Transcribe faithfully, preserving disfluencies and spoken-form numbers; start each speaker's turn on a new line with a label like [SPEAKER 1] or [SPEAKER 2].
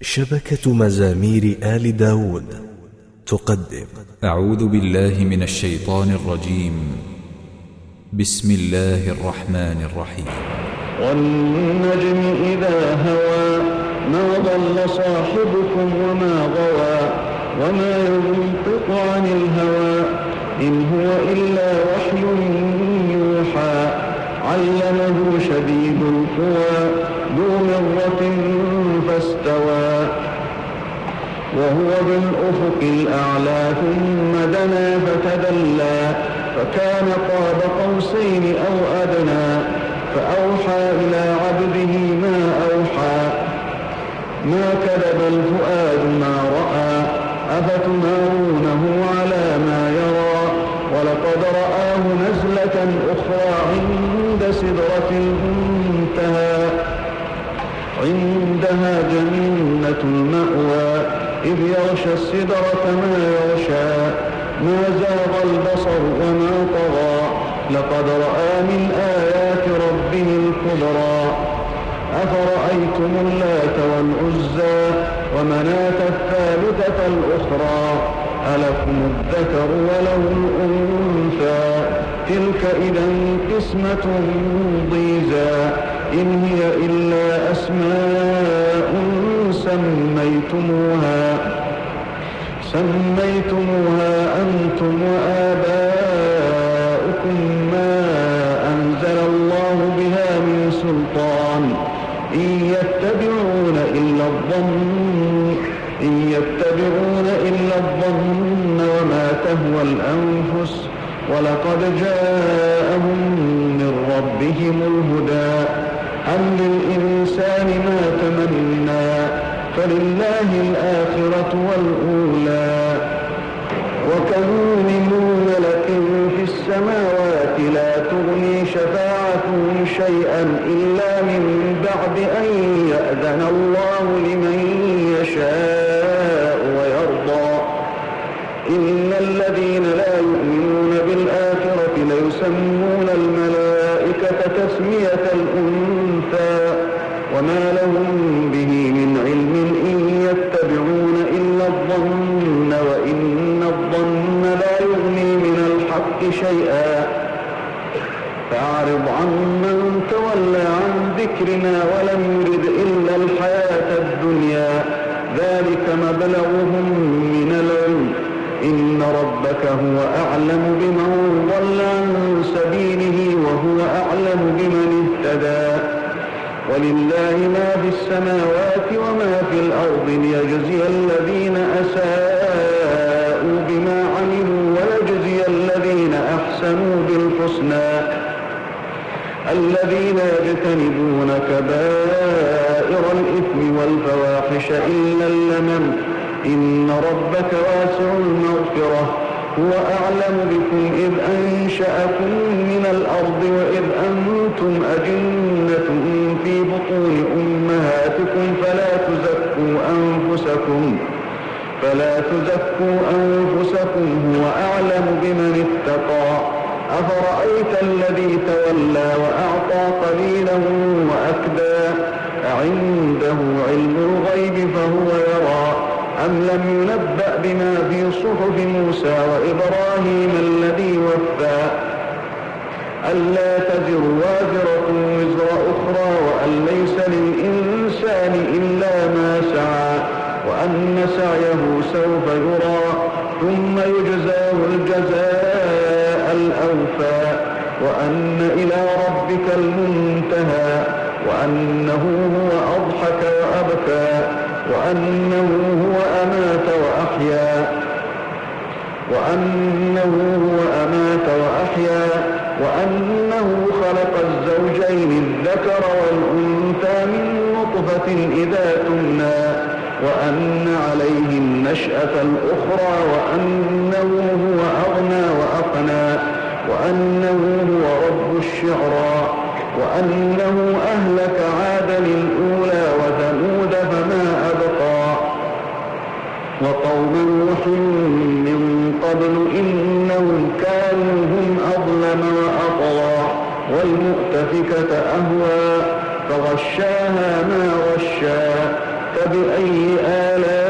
[SPEAKER 1] شبكة مزامير آل داود تقدم.
[SPEAKER 2] أعوذ بالله من الشيطان الرجيم. بسم الله الرحمن الرحيم.
[SPEAKER 3] والنجم إذا هوى ما ضل صاحبكم وما غوى وما ينطق عن الهوى إن هو إلا وحي يوحى علمه شديد القوى ذو مرة فاستوى وهو بالأفق الأعلى ثم دنا فتدلى فكان قاب قوسين أو أدنى فأوحى إلى عبده ما أوحى ما كذب الفؤاد ما رأى أفتمارونه على ما يرى ولقد رآه نزلة أخرى عند سدرة المنتهى عندها جنة المأوى إذ يغشى السدرة ما يغشى ما زاغ البصر وما طغى لقد رأى من آيات ربه الكبرى أفرأيتم اللات والعزى ومناة الثالثة الأخرى ألكم الذكر وله الأنثى تلك إذا قسمة ضيزى إن هي إلا أسماء سميتموها سميتموها أنتم وآباؤكم ما أنزل الله بها من سلطان إن يتبعون إلا الظن إن يتبعون إلا الظن وما تهوى الأنفس ولقد جاءهم من ربهم الهدى أم للإنسان ما تمنى فلله الآخرة والأولى وكم من ملك في السماوات لا تغني شفاعتهم شيئا إلا من بعد أن يأذن الله لمن يشاء ويرضى إن الذين لا يؤمنون بالآخرة ليسمون الملائكة تسمية الأنثى وما لهم به من علم إن يتبعون إلا الظن وإن الظن لا يغني من الحق شيئا فأعرض عمن تولى عن ذكرنا ولم يرد إلا الحياة الدنيا ذلك مبلغهم من العلم إن ربك هو أعلم بمن ضل عن سبيله وهو أعلم بمن اهتدى ولله ما في السماوات وما في الأرض ليجزي الذين أساءوا بما عملوا ويجزي الذين أحسنوا بالحسنى الذين يجتنبون كبائر الإثم والفواحش إلا اللمم إن ربك واسع المغفرة هو أعلم بكم إذ أنشأكم من الأرض وإذ أنتم أجنة في بطون أمهاتكم فلا تزكوا أنفسكم فلا تزكوا أنفسكم هو أعلم بمن اتقى أفرأيت الذي تولى وأعطى قليلا وأكدى أعنده علم الغيب فهو يرى أم لم ينبأ بما في صحف موسى وإبراهيم الذي وفى ألا تزر وازرة وزر أخرى وأن ليس للإنسان إلا ما سعى وأن سعيه سوف يرى ثم يجزاه الجزاء الأوفى وأن إلى ربك المنتهى وأنه هو أضحك وأبكى وأنه هو أمات وأحيا وأنه هو أمات وأحيا وأنه خلق الزوجين الذكر والأنثى من نطفة إذا تمنى وأن عليه النشأة الأخرى وأنه هو أغنى وأقنى وأنه هو رب الشعرى وأنه أهلك عادا الأولى وثمود فما أبقى وقوم نوح من قبل إنهم كانوا هم أظلم وأطغى والمؤتفكة أهوى فغشاها ما غشا فبأي آلاء